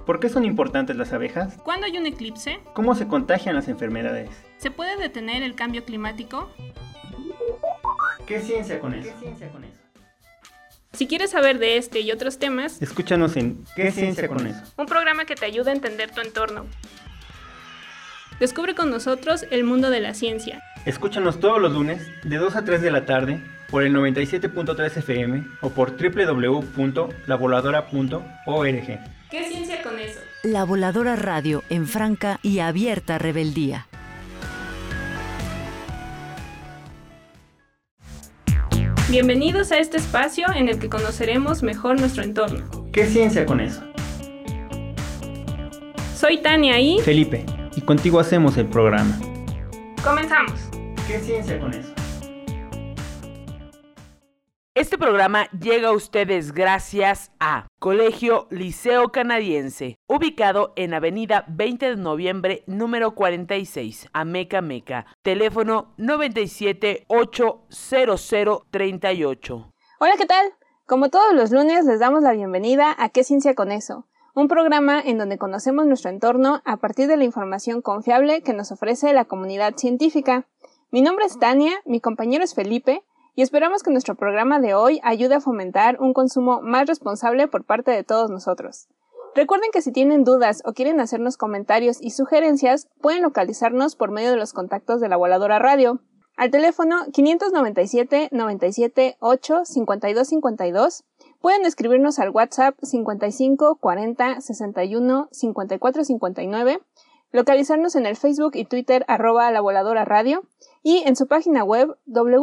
¿Por qué son importantes las abejas? ¿Cuándo hay un eclipse? ¿Cómo se contagian las enfermedades? ¿Se puede detener el cambio climático? ¿Qué ciencia con eso? Si quieres saber de este y otros temas, Escúchanos en ¿Qué ciencia con eso? un programa que te ayuda a entender tu entorno. Descubre con nosotros el mundo de la ciencia. Escúchanos todos los lunes de 2 a 3 de la tarde por el 97.3 FM o por www.lavoladora.org. ¿Qué ciencia con eso? La Voladora Radio en franca y abierta rebeldía. Bienvenidos a este espacio en el que conoceremos mejor nuestro entorno. ¿Qué ciencia con eso? Soy Tania y Felipe, y contigo hacemos el programa. comenzamos. ¿Qué ciencia con eso? Este programa llega a ustedes gracias a Colegio Liceo Canadiense, ubicado en Avenida 20 de Noviembre, número 46, Ameca, Meca. Teléfono 97-80038. Hola, ¿qué tal? Como todos los lunes, les damos la bienvenida a ¿Qué ciencia con eso? Un programa en donde conocemos nuestro entorno a partir de la información confiable que nos ofrece la comunidad científica. Mi nombre es Tania, mi compañero es Felipe, y esperamos que nuestro programa de hoy ayude a fomentar un consumo más responsable por parte de todos nosotros. Recuerden que si tienen dudas o quieren hacernos comentarios y sugerencias, pueden localizarnos por medio de los contactos de La Voladora Radio. Al teléfono 597 97 8 52 52, pueden escribirnos al WhatsApp 55 40 61 54 59, localizarnos en el Facebook y Twitter @La Voladora Radio y en su página web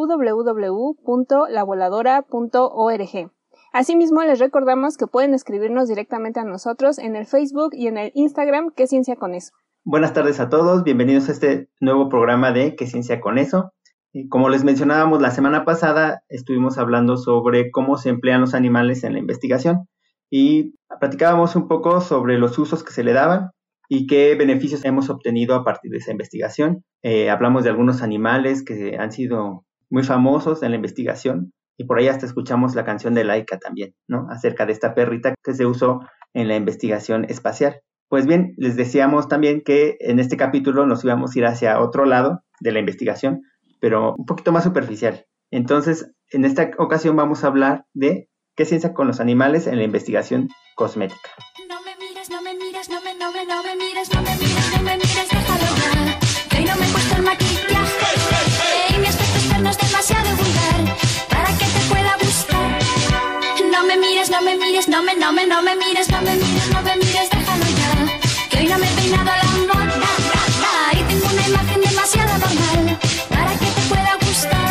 www.lavoladora.org. Asimismo, les recordamos que pueden escribirnos directamente a nosotros en el Facebook y en el Instagram ¿Qué ciencia con eso? Buenas tardes a todos, bienvenidos a este nuevo programa de ¿Qué ciencia con eso? Como les mencionábamos la semana pasada, estuvimos hablando sobre cómo se emplean los animales en la investigación y platicábamos un poco sobre los usos que se le daban y qué beneficios hemos obtenido a partir de esa investigación. Hablamos de algunos animales que han sido muy famosos en la investigación y por ahí hasta escuchamos la canción de Laika también, ¿no? Acerca de esta perrita que se usó en la investigación espacial. Pues bien, les decíamos también que en este capítulo nos íbamos a ir hacia otro lado de la investigación, pero un poquito más superficial. Entonces, en esta ocasión vamos a hablar de qué ciencia con los animales en la investigación cosmética. No me mires, no me mires, no me mires, no me mires, no me mires, déjalo ya. Que hoy no me he puesto el maquillaje y mi aspecto externo es demasiado vulgar para que te pueda gustar. No me mires, no me mires, no me mires, no me mires, déjalo ya. Que hoy no me he peinado a la moda y tengo una imagen demasiado normal para que te pueda gustar.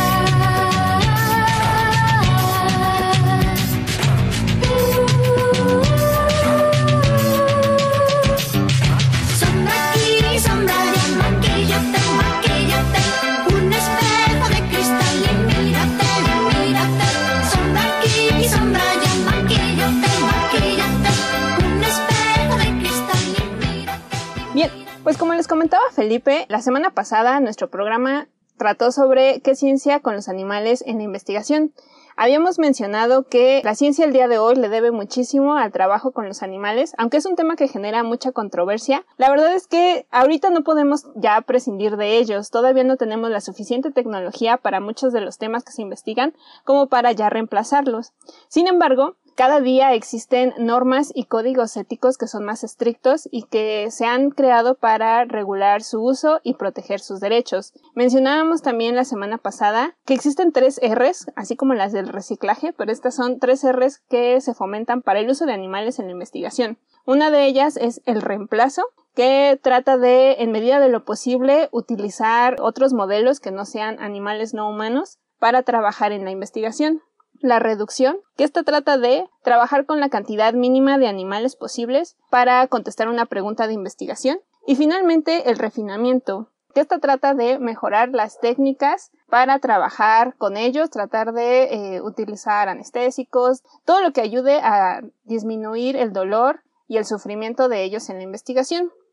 Sombra aquí, sombra allá, maquíllate, maquíllate. Un espejo de cristal y mírate, mírate. Sombra aquí, sombra allá, maquíllate, maquíllate. Un espejo de cristal y mírate. Bien, pues como les comentaba Felipe, la semana pasada nuestro programa trató sobre qué ciencia con los animales en la investigación. Habíamos mencionado que la ciencia el día de hoy le debe muchísimo al trabajo con los animales, aunque es un tema que genera mucha controversia. La verdad es que ahorita no podemos ya prescindir de ellos, todavía no tenemos la suficiente tecnología para muchos de los temas que se investigan como para ya reemplazarlos. Sin embargo, cada día existen normas y códigos éticos que son más estrictos y que se han creado para regular su uso y proteger sus derechos. Mencionábamos también la semana pasada que existen 3 Rs, así como las del reciclaje, pero estas son 3 Rs que se fomentan para el uso de animales en la investigación. Una de ellas es el reemplazo, que trata de, en medida de lo posible, utilizar otros modelos que no sean animales no humanos para trabajar en la investigación. La reducción, que esta trata de trabajar con la cantidad mínima de animales posibles para contestar una pregunta de investigación. Y finalmente, el refinamiento, que esta trata de mejorar las técnicas para trabajar con ellos, tratar de utilizar anestésicos, todo lo que ayude a disminuir el dolor y el sufrimiento de ellos en la investigación.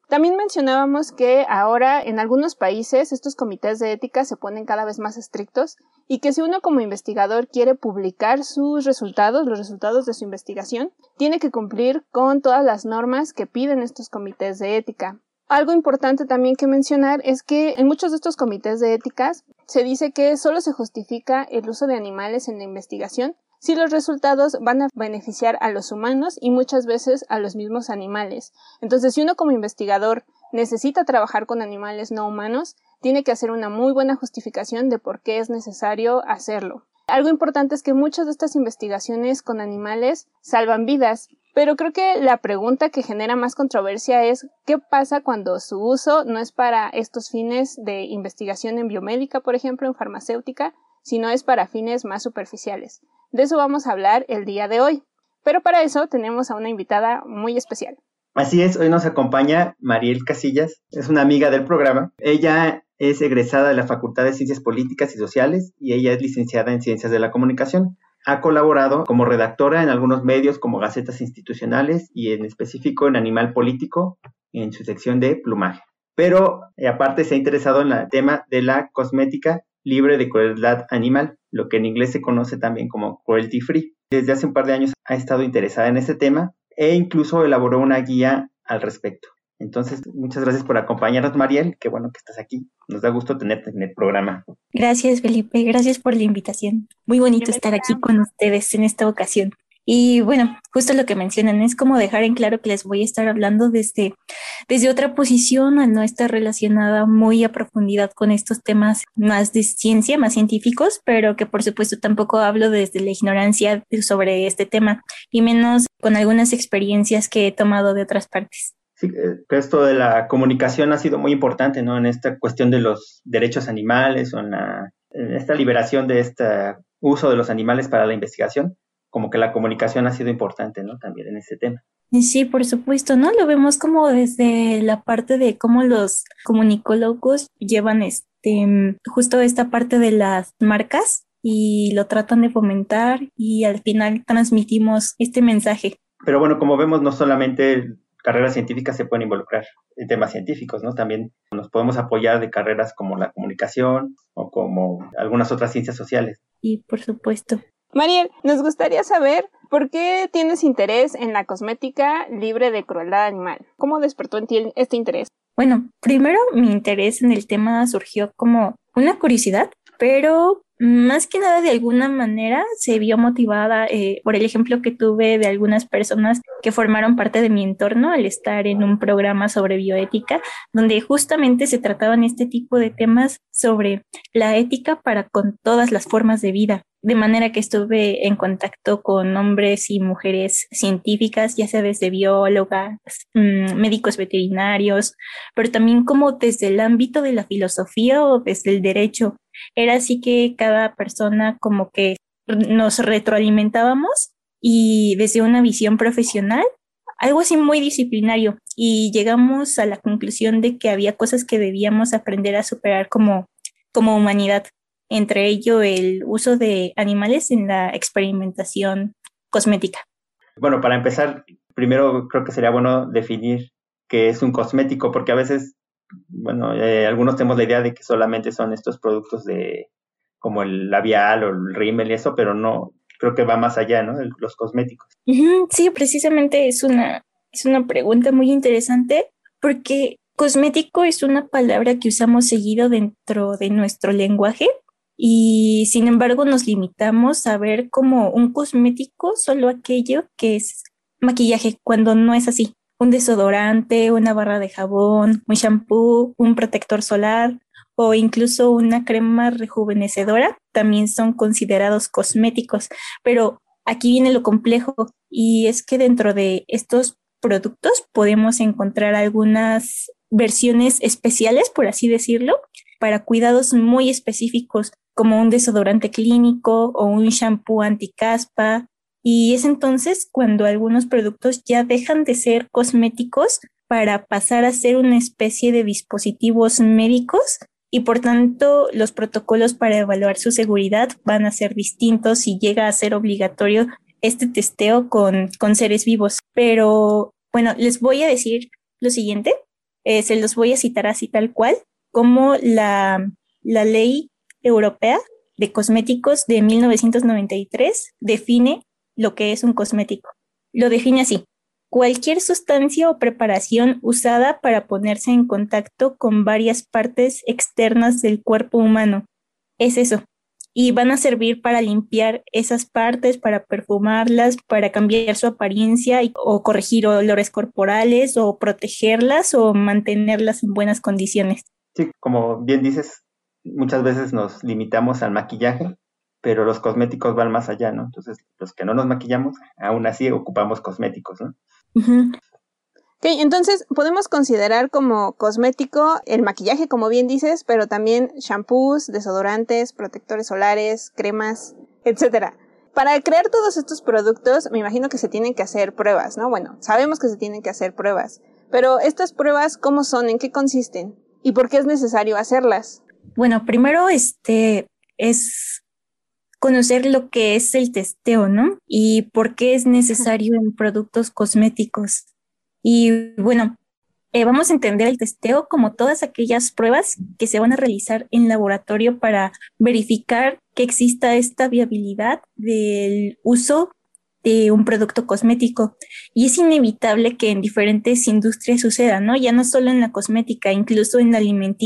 También mencionábamos que ahora en algunos países estos comités de ética se ponen cada vez más estrictos y que si uno como investigador quiere publicar sus resultados, los resultados de su investigación, tiene que cumplir con todas las normas que piden estos comités de ética. Algo importante también que mencionar es que en muchos de estos comités de éticas se dice que solo se justifica el uso de animales en la investigación si los resultados van a beneficiar a los humanos y muchas veces a los mismos animales. Entonces, si uno como investigador necesita trabajar con animales no humanos, tiene que hacer una muy buena justificación de por qué es necesario hacerlo. Algo importante es que muchas de estas investigaciones con animales salvan vidas, pero creo que la pregunta que genera más controversia es ¿qué pasa cuando su uso no es para estos fines de investigación en biomédica, por ejemplo, en farmacéutica, sino es para fines más superficiales? De eso vamos a hablar el día de hoy, pero para eso tenemos a una invitada muy especial. Así es, hoy nos acompaña Mariel Casillas, es una amiga del programa. Ella es egresada de la Facultad de Ciencias Políticas y Sociales y ella es licenciada en Ciencias de la Comunicación. Ha colaborado como redactora en algunos medios como Gacetas Institucionales y en específico en Animal Político en su sección de plumaje. Pero aparte se ha interesado en el tema de la cosmética libre de crueldad animal, lo que en inglés se conoce también como cruelty free. Desde hace un par de años ha estado interesada en este tema e incluso elaboró una guía al respecto. Entonces, muchas gracias por acompañarnos, Mariel. Qué bueno que estás aquí. Nos da gusto tenerte en el programa. Gracias, Felipe. Gracias por la invitación. Muy bonito estar aquí con ustedes en esta ocasión. Y bueno, justo lo que mencionan es como dejar en claro que les voy a estar hablando desde otra posición, al no estar relacionada muy a profundidad con estos temas más de ciencia, más científicos, pero que por supuesto tampoco hablo desde la ignorancia sobre este tema, y menos con algunas experiencias que he tomado de otras partes. Sí, esto de la comunicación ha sido muy importante, ¿no? En esta cuestión de los derechos animales o en esta liberación de este uso de los animales para la investigación. Como que la comunicación ha sido importante, ¿no? También en este tema. Sí, por supuesto, ¿no? Lo vemos como desde la parte de cómo los comunicólogos llevan justo esta parte de las marcas y lo tratan de fomentar y al final transmitimos este mensaje. Pero bueno, como vemos, no solamente carreras científicas se pueden involucrar en temas científicos, ¿no? También nos podemos apoyar de carreras como la comunicación o como algunas otras ciencias sociales. Y por supuesto. Mariel, nos gustaría saber por qué tienes interés en la cosmética libre de crueldad animal. ¿Cómo despertó en ti este interés? Bueno, primero mi interés en el tema surgió como una curiosidad, pero más que nada de alguna manera se vio motivada por el ejemplo que tuve de algunas personas que formaron parte de mi entorno al estar en un programa sobre bioética, donde justamente se trataban este tipo de temas sobre la ética para con todas las formas de vida. De manera que estuve en contacto con hombres y mujeres científicas, ya sea desde biólogas, médicos veterinarios, pero también como desde el ámbito de la filosofía o desde el derecho. Era así que cada persona como que nos retroalimentábamos y desde una visión profesional, algo así muy disciplinario, y llegamos a la conclusión de que había cosas que debíamos aprender a superar como humanidad. Entre ello el uso de animales en la experimentación cosmética. Bueno, para empezar, primero creo que sería bueno definir qué es un cosmético, porque a veces, bueno, algunos tenemos la idea de que solamente son estos productos como el labial o el rímel y eso, pero no, creo que va más allá, ¿no? Los cosméticos. Sí, precisamente es una pregunta muy interesante, porque cosmético es una palabra que usamos seguido dentro de nuestro lenguaje. Y sin embargo nos limitamos a ver como un cosmético solo aquello que es maquillaje, cuando no es así. Un desodorante, una barra de jabón, un shampoo, un protector solar o incluso una crema rejuvenecedora también son considerados cosméticos. Pero aquí viene lo complejo, y es que dentro de estos productos podemos encontrar algunas versiones especiales, por así decirlo, para cuidados muy específicos, como un desodorante clínico o un shampoo anticaspa. Y es entonces cuando algunos productos ya dejan de ser cosméticos para pasar a ser una especie de dispositivos médicos, y por tanto los protocolos para evaluar su seguridad van a ser distintos y llega a ser obligatorio este testeo con seres vivos. Pero bueno, les voy a decir lo siguiente. se los voy a citar así tal cual, como la ley europea de cosméticos de 1993 define lo que es un cosmético. Lo define así: cualquier sustancia o preparación usada para ponerse en contacto con varias partes externas del cuerpo humano. Es eso. Y van a servir para limpiar esas partes, para perfumarlas, para cambiar su apariencia o corregir olores corporales o protegerlas o mantenerlas en buenas condiciones. Sí, como bien dices, muchas veces nos limitamos al maquillaje, pero los cosméticos van más allá, ¿no? Entonces, los que no nos maquillamos, aún así ocupamos cosméticos, ¿no? Uh-huh. Ok, entonces podemos considerar como cosmético el maquillaje, como bien dices, pero también shampoos, desodorantes, protectores solares, cremas, etcétera. Para crear todos estos productos, me imagino que se tienen que hacer pruebas, ¿no? Bueno, sabemos que se tienen que hacer pruebas, pero estas pruebas, ¿cómo son? ¿En qué consisten? ¿Y por qué es necesario hacerlas? Bueno, primero es conocer lo que es el testeo, ¿no? Y por qué es necesario en productos cosméticos. Y bueno, vamos a entender el testeo como todas aquellas pruebas que se van a realizar en laboratorio para verificar que exista esta viabilidad del uso de un producto cosmético. Y es inevitable que en diferentes industrias suceda, ¿no? Ya no solo en la cosmética, incluso en la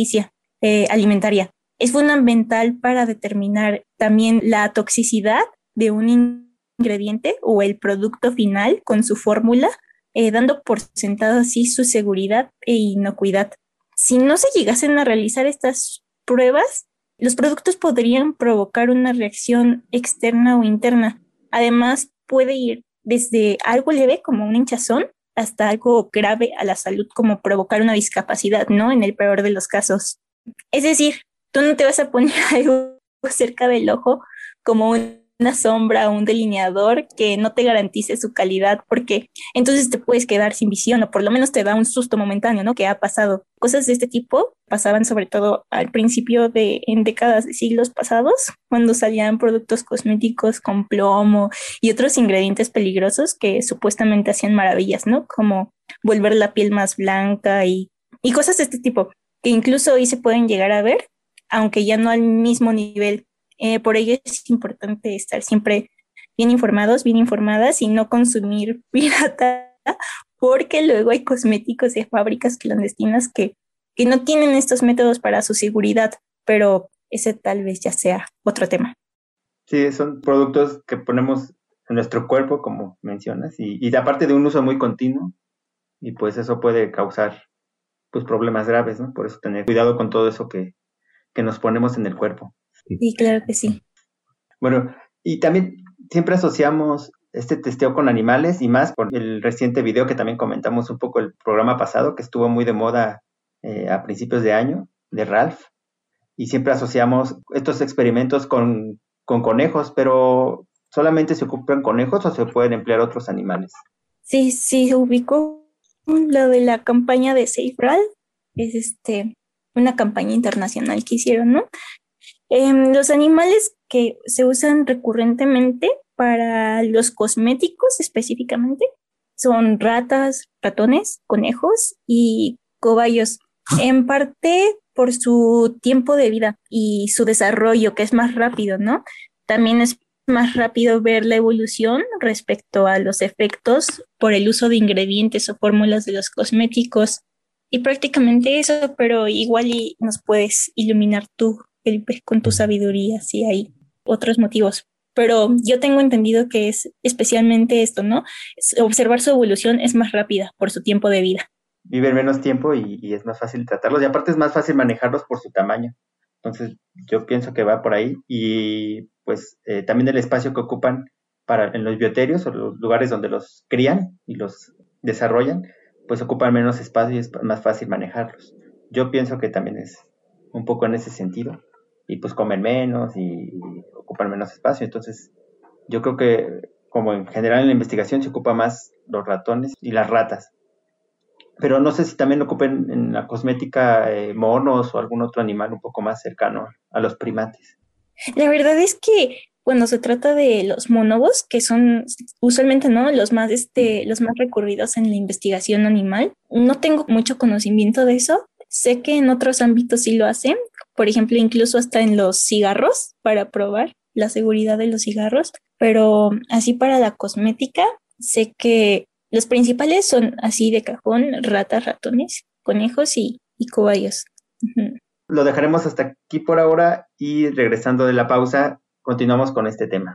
alimentaria. Es fundamental para determinar también la toxicidad de un ingrediente o el producto final con su fórmula, dando por sentado así su seguridad e inocuidad. Si no se llegasen a realizar estas pruebas, los productos podrían provocar una reacción externa o interna. Además, puede ir desde algo leve como una hinchazón hasta algo grave a la salud, como provocar una discapacidad, ¿no? En el peor de los casos. Es decir, tú no te vas a poner algo cerca del ojo como una sombra o un delineador que no te garantice su calidad, porque entonces te puedes quedar sin visión o por lo menos te da un susto momentáneo, ¿no? Que ha pasado. Cosas de este tipo pasaban sobre todo al principio en décadas de siglos pasados, cuando salían productos cosméticos con plomo y otros ingredientes peligrosos que supuestamente hacían maravillas, ¿no? Como volver la piel más blanca y cosas de este tipo, que incluso hoy se pueden llegar a ver, aunque ya no al mismo nivel. Por ello es importante estar siempre bien informados, bien informadas y no consumir pirata, porque luego hay cosméticos de fábricas clandestinas que no tienen estos métodos para su seguridad, pero ese tal vez ya sea otro tema. Sí, son productos que ponemos en nuestro cuerpo, como mencionas, y aparte de un uso muy continuo, y pues eso puede causar pues problemas graves, ¿no? Por eso tener cuidado con todo eso que nos ponemos en el cuerpo. Sí, claro que sí. Bueno, y también siempre asociamos este testeo con animales y más por el reciente video que también comentamos un poco el programa pasado, que estuvo muy de moda a principios de año, de Ralph, y siempre asociamos estos experimentos con conejos, pero ¿solamente se ocupan conejos o se pueden emplear otros animales? Sí, ubicó lo de la campaña de Save Ralph, es una campaña internacional que hicieron, ¿no? Los animales que se usan recurrentemente para los cosméticos específicamente son ratas, ratones, conejos y cobayos, en parte por su tiempo de vida y su desarrollo, que es más rápido, ¿no? También es más rápido ver la evolución respecto a los efectos por el uso de ingredientes o fórmulas de los cosméticos. Y prácticamente eso, pero igual y nos puedes iluminar tú, Felipe, con tu sabiduría, si hay otros motivos. Pero yo tengo entendido que es especialmente esto, ¿no? Observar su evolución es más rápida por su tiempo de vida. Viven menos tiempo y es más fácil tratarlos, y aparte es más fácil manejarlos por su tamaño. Entonces yo pienso que va por ahí, y pues también el espacio que ocupan en los bioterios o los lugares donde los crían y los desarrollan, pues ocupan menos espacio y es más fácil manejarlos. Yo pienso que también es un poco en ese sentido, y pues comen menos y ocupan menos espacio. Entonces yo creo que como en general en la investigación se ocupa más los ratones y las ratas, pero no sé si también ocupen en la cosmética monos o algún otro animal un poco más cercano a los primates. La verdad es que cuando se trata de los bonobos, que son usualmente, ¿no?, los más recurridos en la investigación animal. No tengo mucho conocimiento de eso. Sé que en otros ámbitos sí lo hacen, por ejemplo, incluso hasta en los cigarros, para probar la seguridad de los cigarros, pero así para la cosmética, sé que los principales son así de cajón: ratas, ratones, conejos y cobayos. Uh-huh. Lo dejaremos hasta aquí por ahora y regresando de la pausa, continuamos con este tema.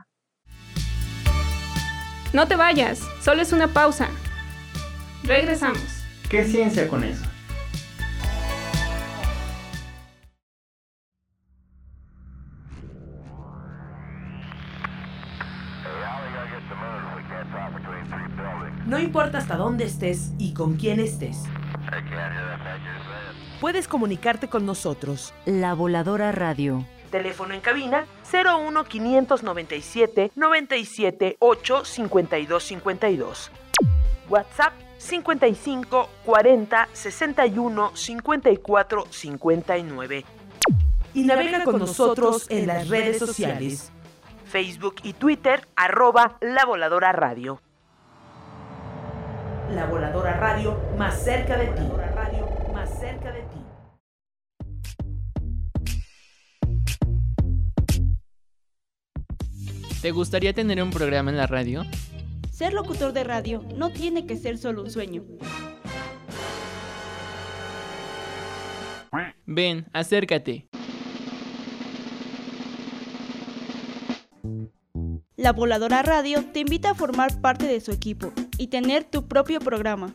No te vayas, solo es una pausa. Regresamos. ¿Qué ciencia con eso? No importa hasta dónde estés y con quién estés. Puedes comunicarte con nosotros. La Voladora Radio. Teléfono en cabina 01 597 97 8 52 52. WhatsApp 55 40 61 54 59. Y navega con nosotros en las redes sociales. Facebook y Twitter, @La Voladora Radio. La Voladora Radio, más cerca de ti. Más cerca de ti. ¿Te gustaría tener un programa en la radio? Ser locutor de radio no tiene que ser solo un sueño. Ven, acércate. La Voladora Radio te invita a formar parte de su equipo y tener tu propio programa.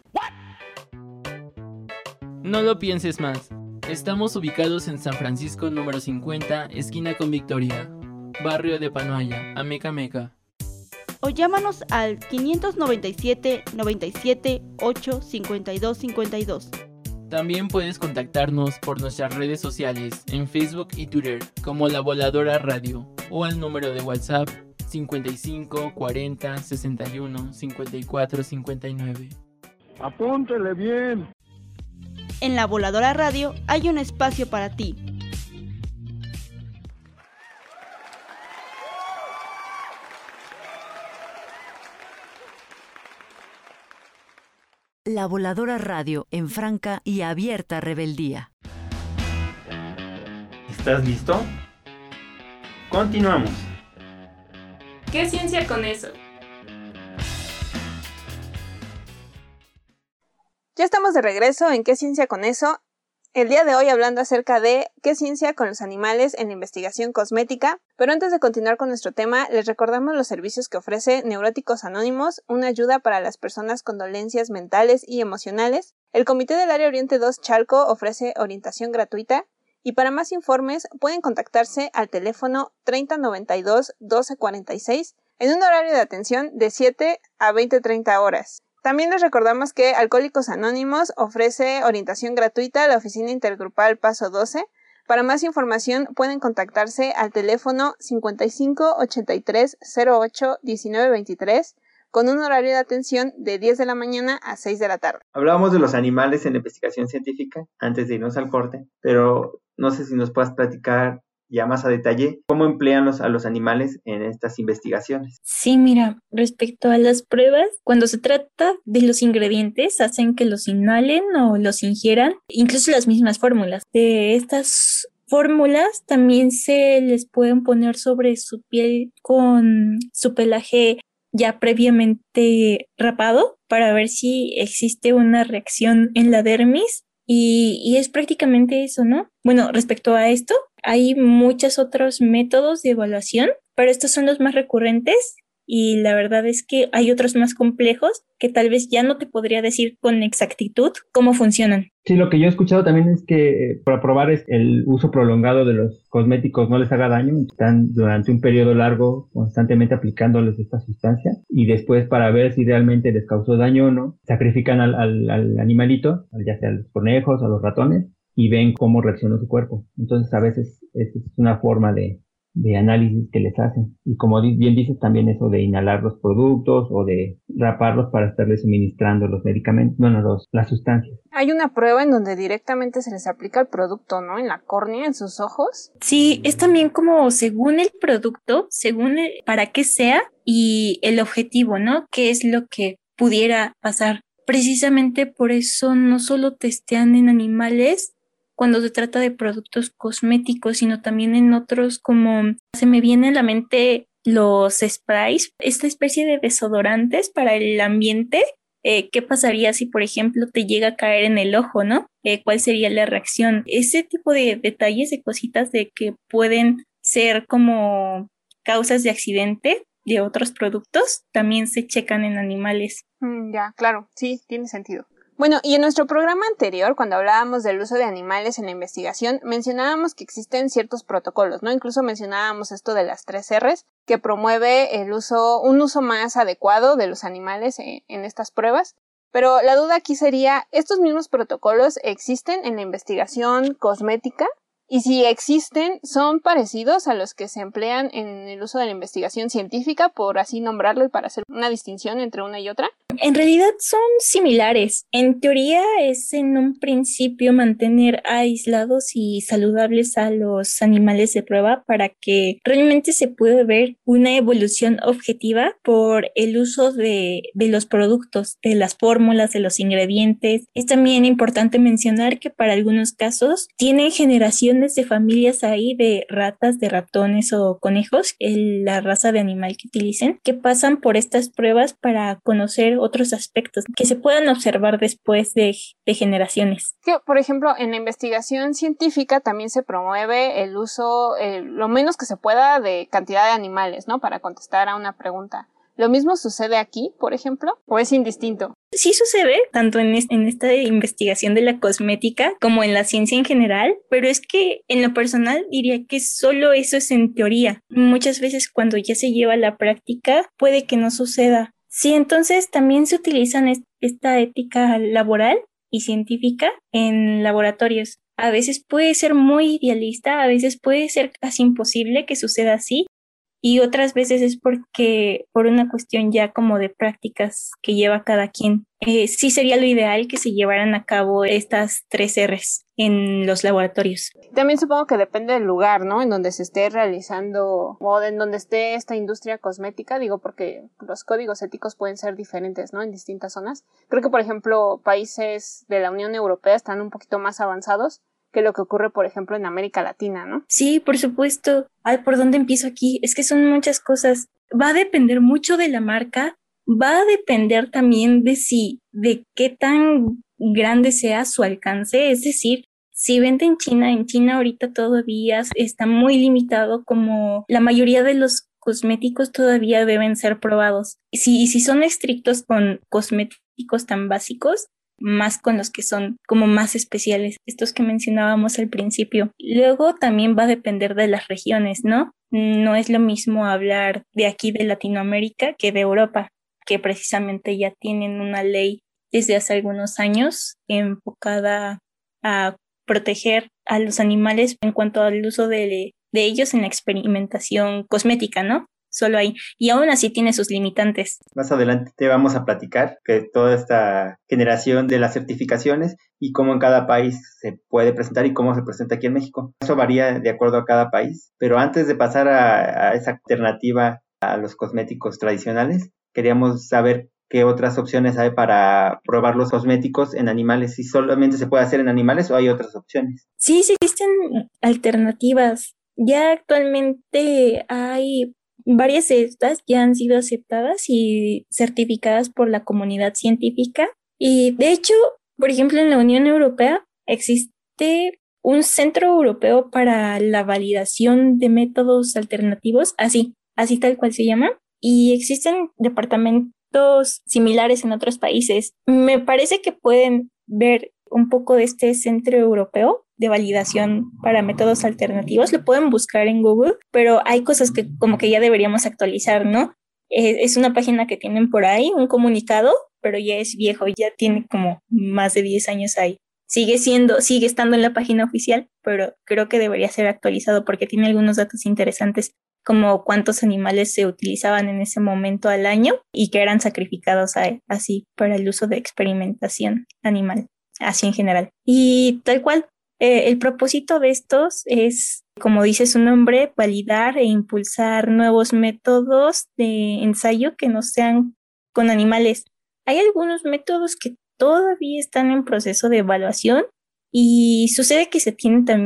No lo pienses más. Estamos ubicados en San Francisco número 50, esquina con Victoria, barrio de Panoaya, Amecameca. O llámanos al 597 97 8 52 52. También puedes contactarnos por nuestras redes sociales en Facebook y Twitter como La Voladora Radio o al número de WhatsApp 55 40 61 54 59. Apúntele bien. En La Voladora Radio hay un espacio para ti. La Voladora Radio en franca y abierta rebeldía. ¿Estás listo? Continuamos. ¿Qué ciencia con eso? Ya estamos de regreso en ¿Qué ciencia con eso? El día de hoy hablando acerca de qué ciencia con los animales en la investigación cosmética, pero antes de continuar con nuestro tema, les recordamos los servicios que ofrece Neuróticos Anónimos, una ayuda para las personas con dolencias mentales y emocionales. El Comité del Área Oriente 2 Chalco ofrece orientación gratuita y para más informes pueden contactarse al teléfono 3092 1246 en un horario de atención de 7 a 20:30 horas. También les recordamos que Alcohólicos Anónimos ofrece orientación gratuita a la Oficina Intergrupal Paso 12. Para más información pueden contactarse al teléfono 55 83 08 19 23 con un horario de atención de 10 de la mañana a 6 de la tarde. Hablábamos de los animales en la investigación científica antes de irnos al corte, pero no sé si nos puedas platicar ya más a detalle cómo emplean a los animales en estas investigaciones. Sí, mira, respecto a las pruebas, cuando se trata de los ingredientes, hacen que los inhalen o los ingieran, incluso las mismas fórmulas. De estas fórmulas también se les pueden poner sobre su piel con su pelaje ya previamente rapado para ver si existe una reacción en la dermis. Y es prácticamente eso, ¿no? Bueno, respecto a esto, hay muchos otros métodos de evaluación, pero estos son los más recurrentes y la verdad es que hay otros más complejos que tal vez ya no te podría decir con exactitud cómo funcionan. Sí, lo que yo he escuchado también es que para probar el uso prolongado de los cosméticos no les haga daño, están durante un periodo largo constantemente aplicándoles esta sustancia y después para ver si realmente les causó daño o no, sacrifican al animalito, ya sea a los conejos o a los ratones, y ven cómo reacciona su cuerpo. Entonces a veces es una forma de de análisis que les hacen. Y como bien dices, también eso de inhalar los productos o de raparlos para estarles suministrando los medicamentos, las sustancias. Hay una prueba en donde directamente se les aplica el producto, ¿no? En la córnea, en sus ojos. Sí, es también como según el producto, según para qué sea y el objetivo, ¿no? ¿Qué es lo que pudiera pasar? Precisamente por eso no solo testean en animales cuando se trata de productos cosméticos, sino también en otros, como se me viene a la mente los sprays, esta especie de desodorantes para el ambiente. ¿Qué pasaría si, por ejemplo, te llega a caer en el ojo, ¿no? ¿Cuál sería la reacción? Ese tipo de detalles, de cositas de que pueden ser como causas de accidente de otros productos, también se checan en animales. Ya, claro, sí, tiene sentido. Bueno, y en nuestro programa anterior, cuando hablábamos del uso de animales en la investigación, mencionábamos que existen ciertos protocolos, ¿no? Incluso mencionábamos esto de las 3 R's, que promueve un uso más adecuado de los animales en estas pruebas. Pero la duda aquí sería, ¿estos mismos protocolos existen en la investigación cosmética? Y si existen, ¿son parecidos a los que se emplean en el uso de la investigación científica, por así nombrarlo y para hacer una distinción entre una y otra? En realidad son similares. En teoría es en un principio mantener aislados y saludables a los animales de prueba para que realmente se pueda ver una evolución objetiva por el uso de los productos, de las fórmulas, de los ingredientes. Es también importante mencionar que para algunos casos tienen generaciones de familias ahí de ratas, de ratones o conejos, la raza de animal que utilicen, que pasan por estas pruebas para conocer otros aspectos que se puedan observar después de generaciones. Que, por ejemplo, en la investigación científica también se promueve el uso, lo menos que se pueda, de cantidad de animales, ¿no? Para contestar a una pregunta. ¿Lo mismo sucede aquí, por ejemplo? ¿O es indistinto? Sí sucede, tanto en esta investigación de la cosmética como en la ciencia en general, pero es que en lo personal diría que solo eso es en teoría. Muchas veces cuando ya se lleva a la práctica puede que no suceda. Sí, entonces también se utilizan esta ética laboral y científica en laboratorios. A veces puede ser muy idealista, a veces puede ser casi imposible que suceda así, y otras veces es por una cuestión ya como de prácticas que lleva cada quien. Sí sería lo ideal que se llevaran a cabo estas 3 R's en los laboratorios. También supongo que depende del lugar, ¿no? En donde se esté realizando o en donde esté esta industria cosmética, digo, porque los códigos éticos pueden ser diferentes, ¿no? En distintas zonas. Creo que, por ejemplo, países de la Unión Europea están un poquito más avanzados que lo que ocurre, por ejemplo, en América Latina, ¿no? Sí, por supuesto. Ay, ¿por dónde empiezo aquí? Es que son muchas cosas. Va a depender mucho de la marca, va a depender también de qué tan grande sea su alcance, es decir, si vende en China ahorita todavía está muy limitado, como la mayoría de los cosméticos todavía deben ser probados. Y si son estrictos con cosméticos tan básicos, más con los que son como más especiales, estos que mencionábamos al principio. Luego también va a depender de las regiones, ¿no? No es lo mismo hablar de aquí de Latinoamérica que de Europa, que precisamente ya tienen una ley desde hace algunos años enfocada a proteger a los animales en cuanto al uso de ellos en la experimentación cosmética, ¿no? Solo ahí. Y aún así tiene sus limitantes. Más adelante te vamos a platicar que toda esta generación de las certificaciones y cómo en cada país se puede presentar y cómo se presenta aquí en México. Eso varía de acuerdo a cada país. Pero antes de pasar a esa alternativa a los cosméticos tradicionales, queríamos saber qué otras opciones hay para probar los cosméticos en animales. Si solamente se puede hacer en animales o hay otras opciones. Sí existen alternativas. Ya actualmente hay varias de estas ya han sido aceptadas y certificadas por la comunidad científica. Y de hecho, por ejemplo, en la Unión Europea existe un centro europeo para la validación de métodos alternativos, así tal cual se llama, y existen departamentos similares en otros países. Me parece que pueden ver un poco de este centro europeo de validación para métodos alternativos. Lo pueden buscar en Google, pero hay cosas que como que ya deberíamos actualizar, ¿no? Es una página que tienen por ahí, un comunicado, pero ya es viejo, ya tiene como más de 10 años ahí. sigue estando en la página oficial, pero creo que debería ser actualizado porque tiene algunos datos interesantes, como cuántos animales se utilizaban en ese momento al año y que eran sacrificados así para el uso de experimentación animal, así en general. Y tal cual, el propósito de estos es, como dice su nombre, validar e impulsar nuevos métodos de ensayo que no sean con animales. Hay algunos métodos que todavía están en proceso de evaluación y sucede que se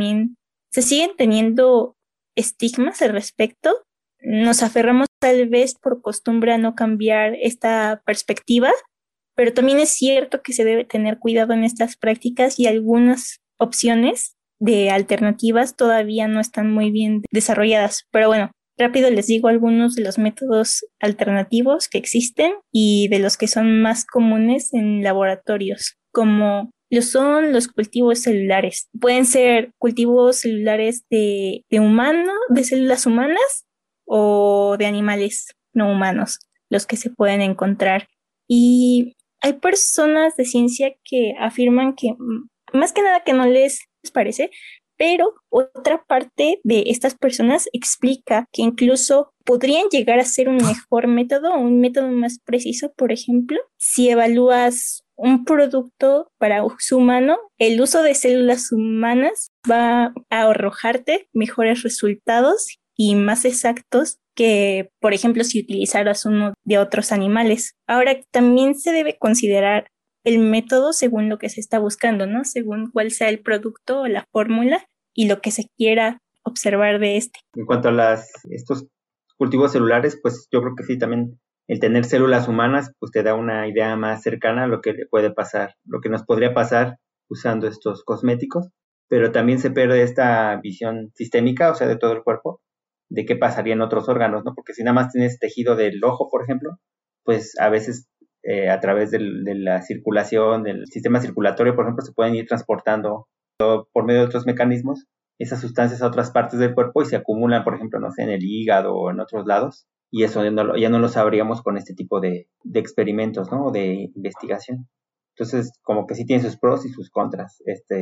siguen teniendo estigmas al respecto. Nos aferramos tal vez por costumbre a no cambiar esta perspectiva, pero también es cierto que se debe tener cuidado en estas prácticas y algunas opciones de alternativas todavía no están muy bien desarrolladas. Pero bueno, rápido les digo algunos de los métodos alternativos que existen y de los que son más comunes en laboratorios, como lo son los cultivos celulares. Pueden ser cultivos celulares de células humanas o de animales no humanos, los que se pueden encontrar. Y hay personas de ciencia que afirman que, más que nada, que no les parece, pero otra parte de estas personas explica que incluso podrían llegar a ser un mejor método, un método más preciso. Por ejemplo, si evalúas un producto para uso humano, el uso de células humanas va a arrojarte mejores resultados y más exactos que, por ejemplo, si utilizaras uno de otros animales. Ahora, también se debe considerar el método según lo que se está buscando, ¿no? Según cuál sea el producto o la fórmula y lo que se quiera observar de este. En cuanto a estos cultivos celulares, pues yo creo que sí, también el tener células humanas pues te da una idea más cercana a lo que le puede pasar, lo que nos podría pasar usando estos cosméticos, pero también se pierde esta visión sistémica, o sea, de todo el cuerpo, de qué pasaría en otros órganos, ¿no? Porque si nada más tienes tejido del ojo, por ejemplo, pues a veces a través de la circulación, del sistema circulatorio, por ejemplo, se pueden ir transportando por medio de otros mecanismos esas sustancias a otras partes del cuerpo y se acumulan, por ejemplo, no sé, en el hígado o en otros lados, y eso ya no lo sabríamos con este tipo de experimentos, ¿no? O de investigación. Entonces, como que sí tiene sus pros y sus contras,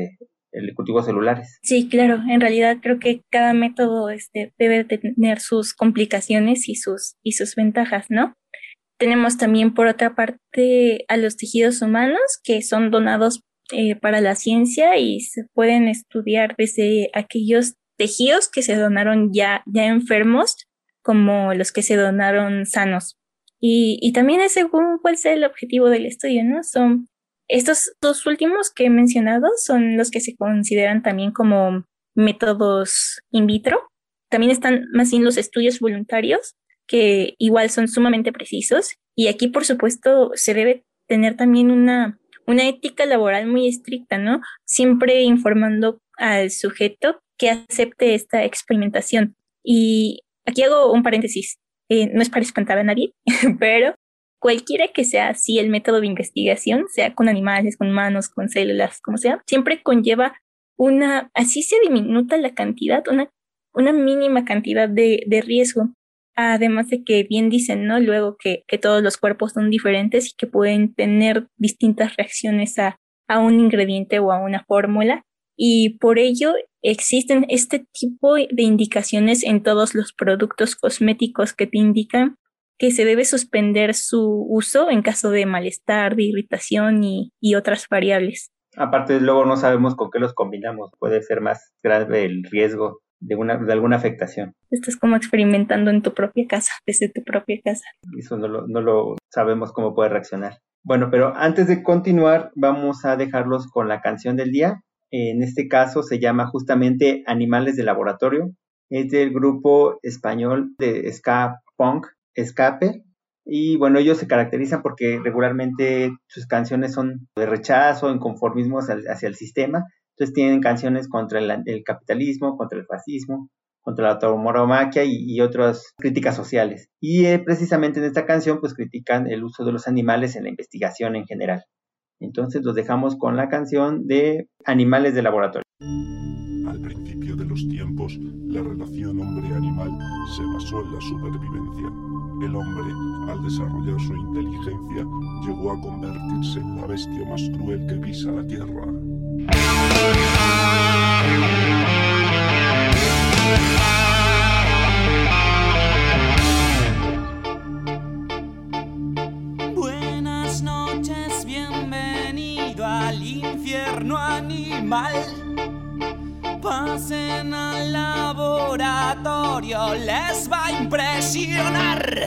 el cultivo celulares. Sí, claro, en realidad creo que cada método debe tener sus complicaciones y sus ventajas, ¿no? Tenemos también, por otra parte, a los tejidos humanos que son donados para la ciencia y se pueden estudiar desde aquellos tejidos que se donaron ya enfermos como los que se donaron sanos. Y también es según cuál sea el objetivo del estudio, ¿no? Son estos dos últimos que he mencionado son los que se consideran también como métodos in vitro. También están más bien los estudios voluntarios, que igual son sumamente precisos. Y aquí, por supuesto, se debe tener también una ética laboral muy estricta, ¿no? Siempre informando al sujeto que acepte esta experimentación. Y aquí hago un paréntesis. No es para espantar a nadie, pero cualquiera que sea así el método de investigación, sea con animales, con humanos, con células, como sea, siempre conlleva así se diminuta la cantidad, una mínima cantidad de riesgo. Además de que bien dicen, ¿no? Luego que todos los cuerpos son diferentes y que pueden tener distintas reacciones a un ingrediente o a una fórmula. Y por ello existen este tipo de indicaciones en todos los productos cosméticos que te indican que se debe suspender su uso en caso de malestar, de irritación y otras variables. Aparte, luego no sabemos con qué los combinamos. Puede ser más grave el riesgo de alguna afectación. Estás como experimentando en tu propia casa, desde tu propia casa. Eso no lo sabemos cómo puede reaccionar. Bueno, pero antes de continuar, vamos a dejarlos con la canción del día. En este caso se llama justamente Animales de Laboratorio. Es del grupo español de ska punk Escape. Y bueno, ellos se caracterizan porque regularmente sus canciones son de rechazo, inconformismo hacia el sistema. Entonces tienen canciones contra el capitalismo, contra el fascismo, contra la tauromaquia y otras críticas sociales. Y precisamente en esta canción pues critican el uso de los animales en la investigación en general. Entonces los dejamos con la canción de Animales de Laboratorio. Al principio de los tiempos, la relación hombre-animal se basó en la supervivencia. El hombre, al desarrollar su inteligencia, llegó a convertirse en la bestia más cruel que pisa la tierra. Buenas noches, bienvenido al infierno animal. Pasen al laboratorio, les va a impresionar.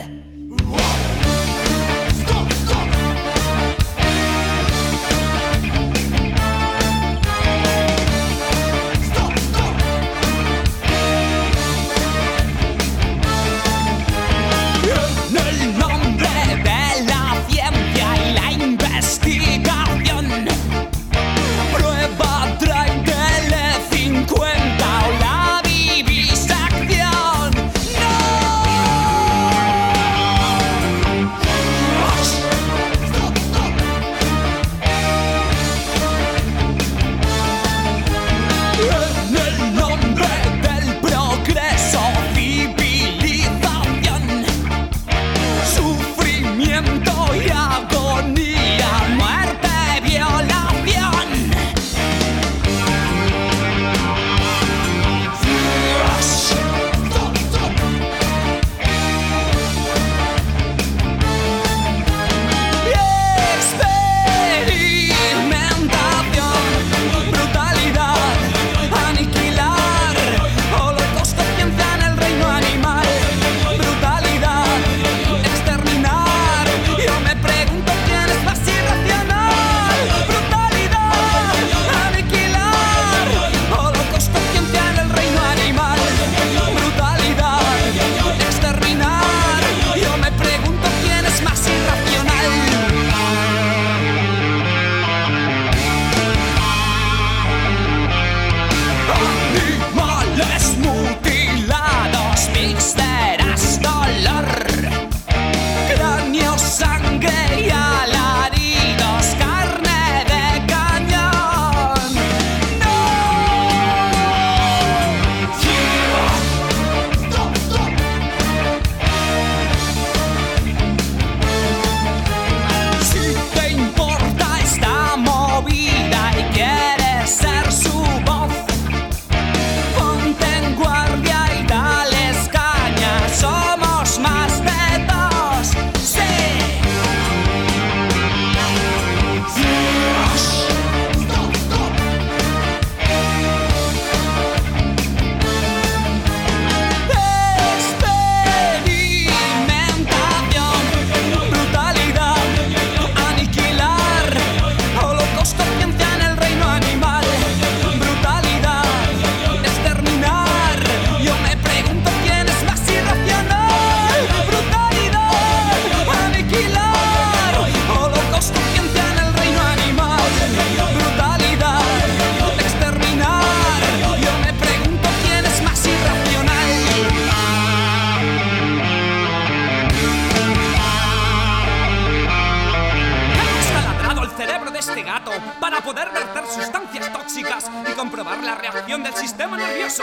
para poder verter sustancias tóxicas y comprobar la reacción del sistema nervioso.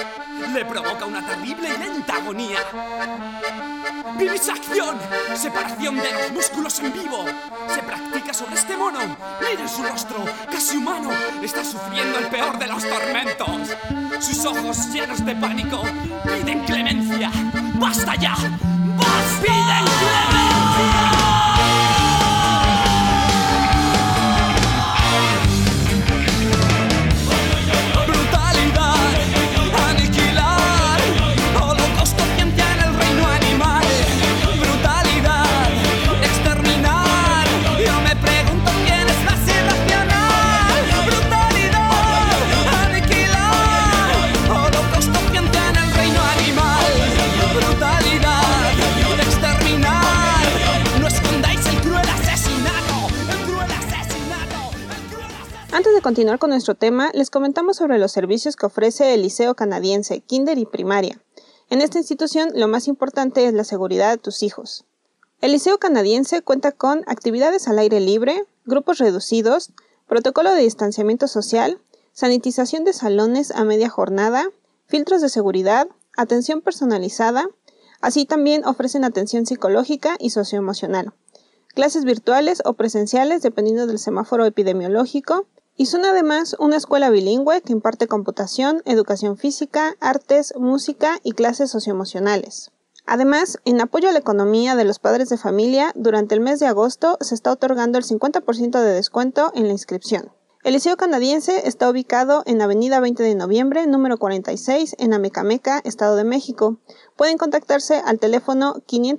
Le provoca una terrible y lenta agonía. Vivisección, separación de los músculos en vivo. Se practica sobre este mono. Miren su rostro, casi humano. Está sufriendo el peor de los tormentos. Sus ojos llenos de pánico piden clemencia. ¡Basta ya! ¡Basta! ¡Piden clemencia! Antes de continuar con nuestro tema, les comentamos sobre los servicios que ofrece el Liceo Canadiense, Kinder y Primaria. En esta institución, lo más importante es la seguridad de tus hijos. El Liceo Canadiense cuenta con actividades al aire libre, grupos reducidos, protocolo de distanciamiento social, sanitización de salones a media jornada, filtros de seguridad, atención personalizada, así también ofrecen atención psicológica y socioemocional, clases virtuales o presenciales dependiendo del semáforo epidemiológico, y son además una escuela bilingüe que imparte computación, educación física, artes, música y clases socioemocionales. Además, en apoyo a la economía de los padres de familia, durante el mes de agosto se está otorgando el 50% de descuento en la inscripción. El Liceo Canadiense está ubicado en Avenida 20 de Noviembre, número 46, en Amecameca, Estado de México. Pueden contactarse al teléfono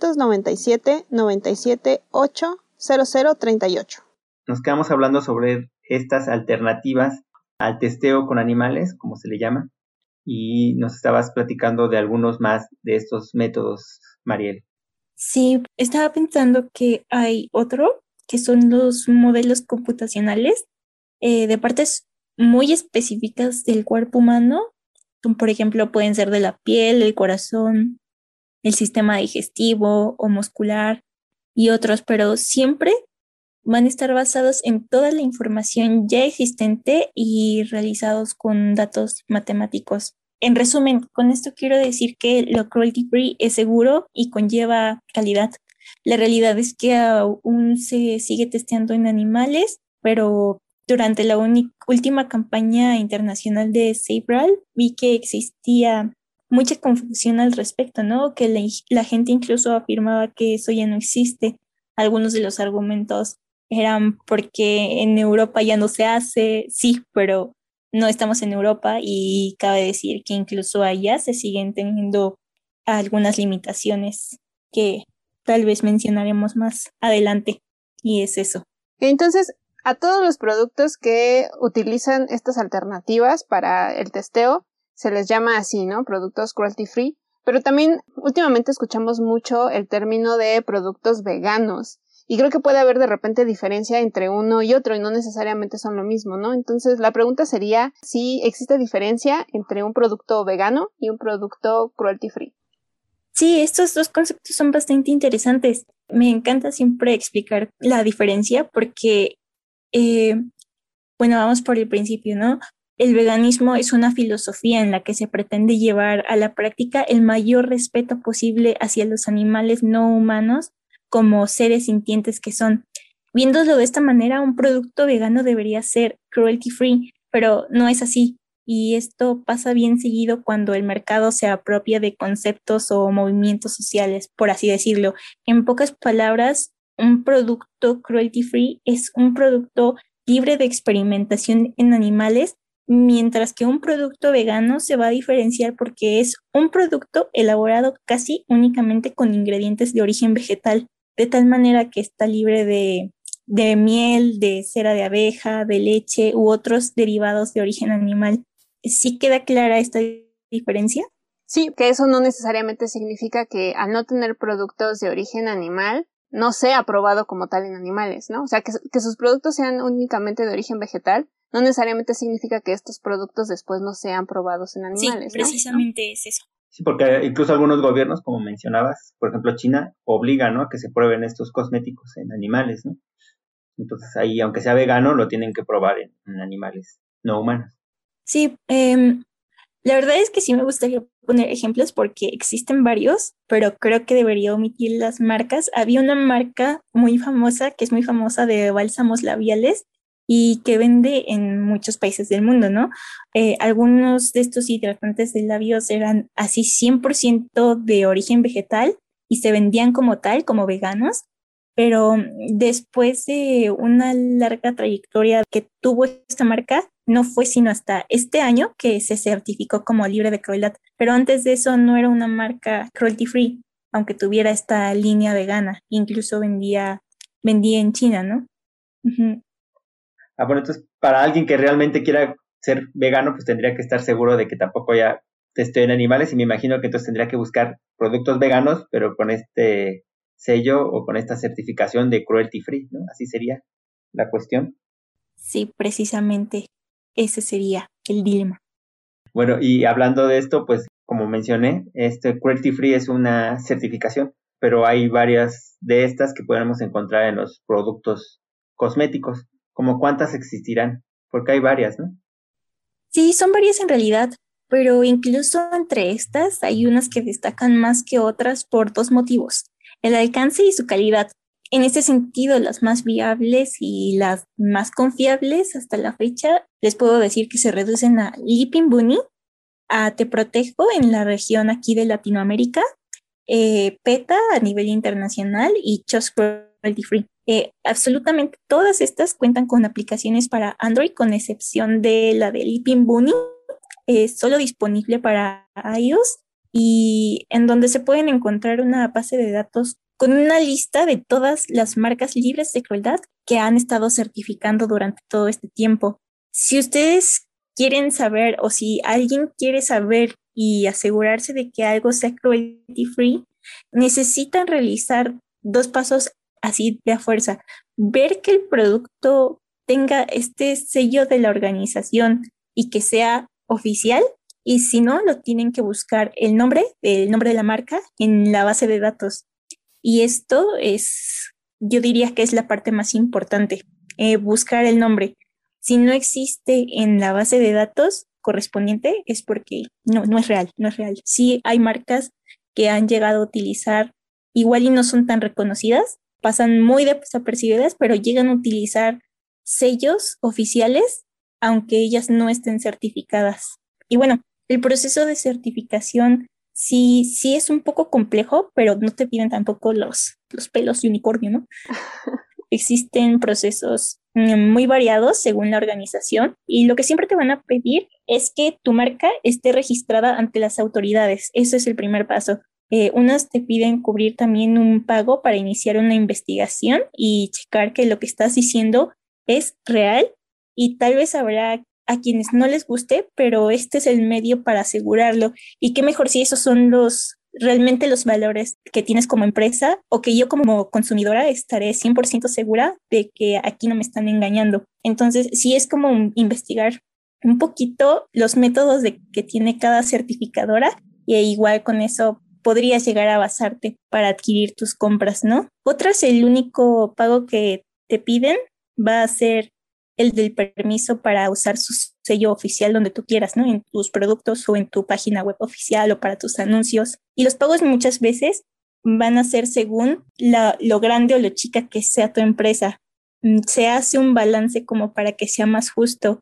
597-97-8-0038. Nos quedamos hablando sobre estas alternativas al testeo con animales, como se le llama, y nos estabas platicando de algunos más de estos métodos, Mariel. Sí, estaba pensando que hay otro, que son los modelos computacionales de partes muy específicas del cuerpo humano. Por ejemplo, pueden ser de la piel, el corazón, el sistema digestivo o muscular y otros, pero siempre van a estar basados en toda la información ya existente y realizados con datos matemáticos. En resumen, con esto quiero decir que lo cruelty free es seguro y conlleva calidad. La realidad es que aún se sigue testeando en animales, pero durante la última campaña internacional de SABRAL vi que existía mucha confusión al respecto, ¿no? Que la gente incluso afirmaba que eso ya no existe. Algunos de los argumentos eran porque en Europa ya no se hace, sí, pero no estamos en Europa y cabe decir que incluso allá se siguen teniendo algunas limitaciones que tal vez mencionaremos más adelante, y es eso. Entonces, a todos los productos que utilizan estas alternativas para el testeo se les llama así, ¿no? Productos cruelty free, pero también últimamente escuchamos mucho el término de productos veganos. Y creo que puede haber de repente diferencia entre uno y otro y no necesariamente son lo mismo, ¿no? Entonces la pregunta sería si existe diferencia entre un producto vegano y un producto cruelty free. Sí, estos dos conceptos son bastante interesantes. Me encanta siempre explicar la diferencia porque, bueno, vamos por el principio, ¿no? El veganismo es una filosofía en la que se pretende llevar a la práctica el mayor respeto posible hacia los animales no humanos como seres sintientes que son. Viéndolo de esta manera, un producto vegano debería ser cruelty free, pero no es así. Y esto pasa bien seguido cuando el mercado se apropia de conceptos o movimientos sociales, por así decirlo. En pocas palabras, un producto cruelty free es un producto libre de experimentación en animales, mientras que un producto vegano se va a diferenciar porque es un producto elaborado casi únicamente con ingredientes de origen vegetal, de tal manera que está libre de miel, de cera de abeja, de leche u otros derivados de origen animal. ¿Sí queda clara esta diferencia? Sí, que eso no necesariamente significa que al no tener productos de origen animal no sea aprobado como tal en animales, ¿no? O sea, que sus productos sean únicamente de origen vegetal no necesariamente significa que estos productos después no sean probados en animales, sí, precisamente, ¿no? Es eso. Sí, porque incluso algunos gobiernos, como mencionabas, por ejemplo China, obligan, ¿no?, a que se prueben estos cosméticos en animales, ¿no? Entonces ahí, aunque sea vegano, lo tienen que probar en animales no humanos. Sí, la verdad es que sí me gustaría poner ejemplos porque existen varios, pero creo que debería omitir las marcas. Había una marca muy famosa, que es muy famosa, de bálsamos labiales y que vende en muchos países del mundo, ¿no? Algunos de estos hidratantes de labios eran así 100% de origen vegetal y se vendían como tal, como veganos, pero después de una larga trayectoria que tuvo esta marca, no fue sino hasta este año que se certificó como libre de crueldad, pero antes de eso no era una marca cruelty free, aunque tuviera esta línea vegana, incluso vendía en China, ¿no? Uh-huh. Bueno, entonces para alguien que realmente quiera ser vegano, pues tendría que estar seguro de que tampoco haya testeo en animales, y me imagino que entonces tendría que buscar productos veganos, pero con este sello o con esta certificación de cruelty free, ¿no? Así sería la cuestión. Sí, precisamente ese sería el dilema. Bueno, y hablando de esto, pues como mencioné, este cruelty free es una certificación, pero hay varias de estas que podemos encontrar en los productos cosméticos. ¿Cómo cuántas existirán? Porque hay varias, ¿no? Sí, son varias en realidad, pero incluso entre estas hay unas que destacan más que otras por dos motivos: el alcance y su calidad. En este sentido, las más viables y las más confiables hasta la fecha, les puedo decir que se reducen a Leaping Bunny, a Te Protejo en la región aquí de Latinoamérica, PETA a nivel internacional y Just Cruelty Free. Absolutamente todas estas cuentan con aplicaciones para Android, con excepción de la de Leaping Bunny, solo disponible para iOS, y en donde se pueden encontrar una base de datos con una lista de todas las marcas libres de crueldad que han estado certificando durante todo este tiempo. Si ustedes quieren saber, o si alguien quiere saber y asegurarse de que algo sea cruelty free, necesitan realizar 2 pasos así de a fuerza. Ver que el producto tenga este sello de la organización y que sea oficial, y si no, lo tienen que buscar el nombre de la marca en la base de datos. Y esto yo diría que es la parte más importante, buscar el nombre. Si no existe en la base de datos correspondiente, es porque no es real. Sí hay marcas que han llegado a utilizar, igual y no son tan reconocidas, pasan muy desapercibidas, pero llegan a utilizar sellos oficiales, aunque ellas no estén certificadas. Y bueno, el proceso de certificación sí es un poco complejo, pero no te piden tampoco los pelos de unicornio, ¿no? Existen procesos muy variados según la organización, y lo que siempre te van a pedir es que tu marca esté registrada ante las autoridades. Eso es el primer paso. Unas te piden cubrir también un pago para iniciar una investigación y checar que lo que estás diciendo es real, y tal vez habrá a quienes no les guste, pero este es el medio para asegurarlo. Y qué mejor si esos son realmente los valores que tienes como empresa, o que yo como consumidora estaré 100% segura de que aquí no me están engañando. Entonces, sí es como investigar un poquito los métodos que tiene cada certificadora, y igual con eso podrías llegar a basarte para adquirir tus compras, ¿no? Otras, el único pago que te piden va a ser el del permiso para usar su sello oficial donde tú quieras, ¿no? En tus productos o en tu página web oficial o para tus anuncios. Y los pagos muchas veces van a ser según lo grande o lo chica que sea tu empresa. Se hace un balance como para que sea más justo.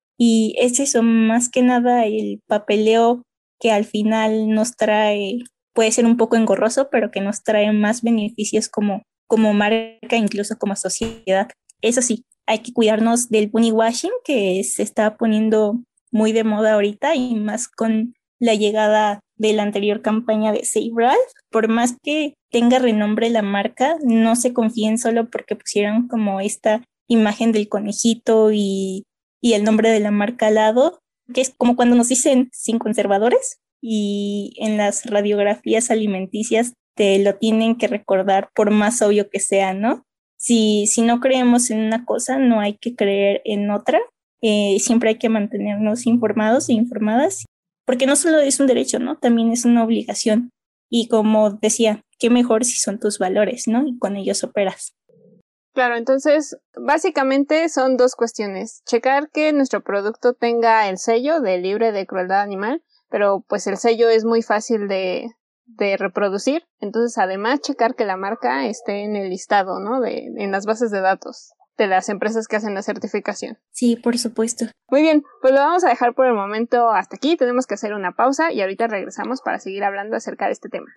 Y es eso, más que nada el papeleo que al final nos trae, puede ser un poco engorroso, pero que nos trae más beneficios como marca, incluso como sociedad. Eso sí, hay que cuidarnos del bunny washing, que se está poniendo muy de moda ahorita, y más con la llegada de la anterior campaña de Save Ralph. Por más que tenga renombre la marca, no se confíen solo porque pusieron como esta imagen del conejito y el nombre de la marca al lado, que es como cuando nos dicen sin conservadores, y en las radiografías alimenticias te lo tienen que recordar por más obvio que sea, ¿no? Si no creemos en una cosa, no hay que creer en otra. Siempre hay que mantenernos informados e informadas, porque no solo es un derecho, ¿no? También es una obligación. Y como decía, qué mejor si son tus valores, ¿no? Y con ellos operas. Claro, entonces básicamente son 2 cuestiones. Checar que nuestro producto tenga el sello de libre de crueldad animal, pero pues el sello es muy fácil de reproducir. Entonces, además, checar que la marca esté en el listado, ¿no? En las bases de datos de las empresas que hacen la certificación. Sí, por supuesto. Muy bien, pues lo vamos a dejar por el momento hasta aquí. Tenemos que hacer una pausa y ahorita regresamos para seguir hablando acerca de este tema.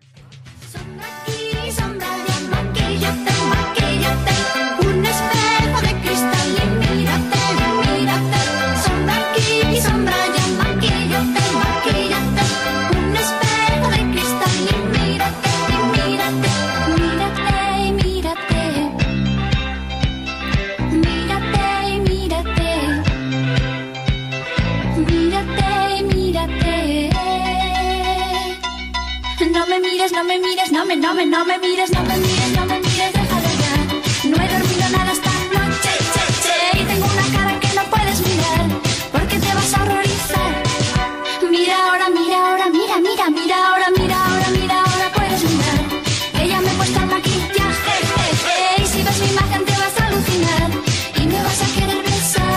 Un espejo de cristal y mírate, mírate. Sombra aquí y sombra allá, maquíllate, maquíllate. Un espejo de cristal y mírate, mírate. Mírate y mírate. Mírate y mírate. Mírate y mírate. No me mires, no me mires, no me mires, no me mires, no me mires, déjalo ya. No he dormido nada esta noche, y tengo una cara que no puedes mirar, porque te vas a horrorizar. Mira ahora, mira ahora, mira, mira, mira ahora, mira ahora, mira ahora, puedes mirar. Que ya me he puesto el maquillaje, y si ves mi imagen te vas a alucinar, y me vas a querer besar.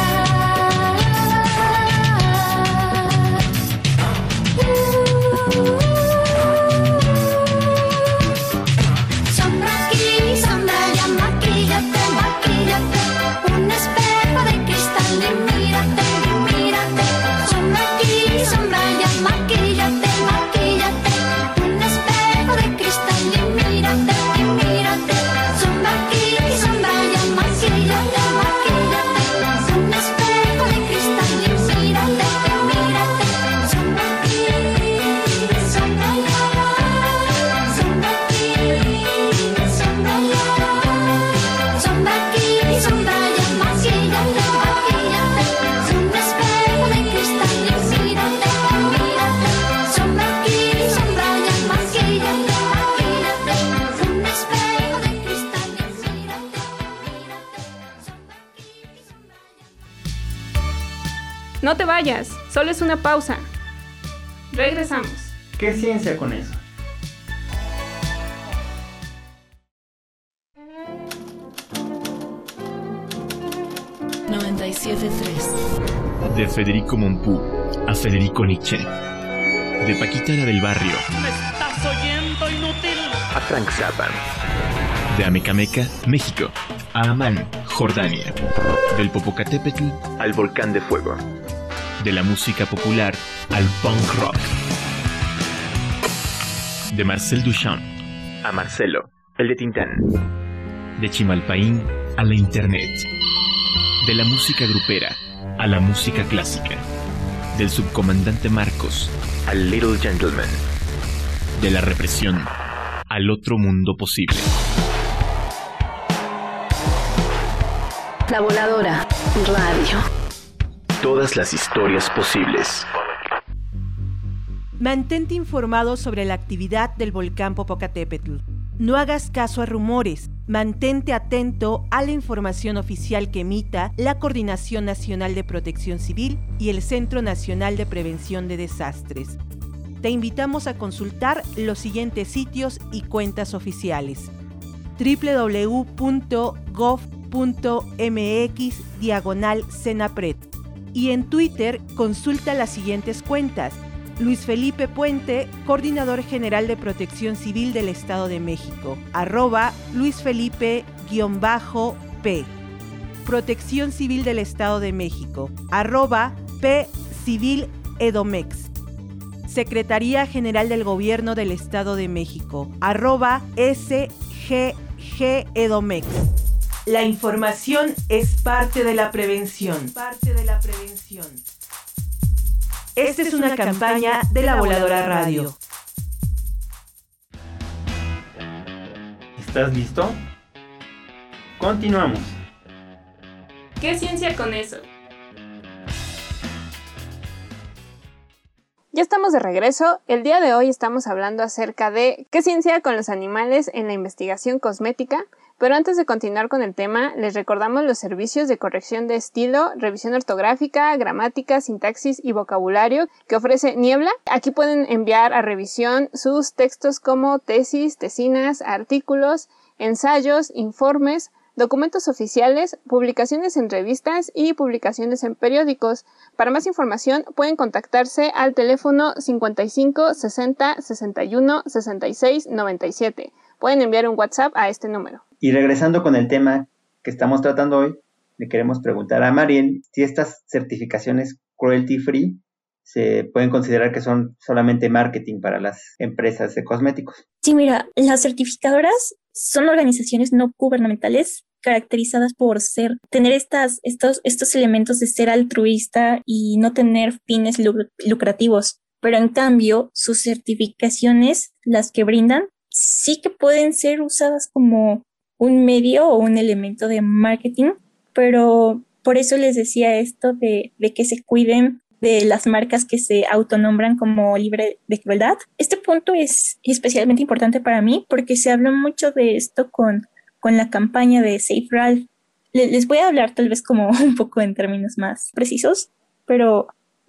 No te vayas, solo es una pausa. Regresamos. ¿Qué ciencia con eso? De Federico Mompou a Federico Nietzsche. De Paquita la del barrio. ¿Me estás oyendo, inútil? A Frank Zappa. De Amecameca, México, a Amán, Jordania. Del Popocatépetl al Volcán de Fuego. De la música popular al punk rock. De Marcel Duchamp a Marcelo, el de Tintán. De Chimalpaín a la internet. De la música grupera a la música clásica. Del subcomandante Marcos al Little Gentleman. De la represión al otro mundo posible. La Voladora Radio. Todas las historias posibles. Mantente informado sobre la actividad del volcán Popocatépetl. No hagas caso a rumores. Mantente atento a la información oficial que emita la Coordinación Nacional de Protección Civil y el Centro Nacional de Prevención de Desastres. Te invitamos a consultar los siguientes sitios y cuentas oficiales: www.gov.mx/Senapred, y en Twitter consulta las siguientes cuentas: Luis Felipe Puente, Coordinador General de Protección Civil del Estado de México, @LuisFelipe_P. Protección Civil del Estado de México, @PCiviledomex. Secretaría General del Gobierno del Estado de México, @SGGedomex. La información es parte de la prevención. Esta es una campaña de La Voladora Radio. ¿Estás listo? Continuamos. ¿Qué ciencia con eso? Ya estamos de regreso. El día de hoy estamos hablando acerca de qué ciencia con los animales en la investigación cosmética. Pero antes de continuar con el tema, les recordamos los servicios de corrección de estilo, revisión ortográfica, gramática, sintaxis y vocabulario que ofrece Niebla. Aquí pueden enviar a revisión sus textos como tesis, tesinas, artículos, ensayos, informes, documentos oficiales, publicaciones en revistas y publicaciones en periódicos. Para más información pueden contactarse al teléfono 55 60 61 66 97. Pueden enviar un WhatsApp a este número. Y regresando con el tema que estamos tratando hoy, le queremos preguntar a Mariel si estas certificaciones cruelty free se pueden considerar que son solamente marketing para las empresas de cosméticos. Sí, mira, las certificadoras son organizaciones no gubernamentales caracterizadas por tener estos elementos de ser altruista y no tener fines lucrativos. Pero en cambio, sus certificaciones, las que brindan, sí que pueden ser usadas como un medio o un elemento de marketing, pero por eso les decía esto de que se cuiden de las marcas que se autonombran como libre de crueldad. Este punto es especialmente importante para mí porque se habló mucho de esto con la campaña de Save Ralph. Les voy a hablar tal vez como un poco en términos más precisos, pero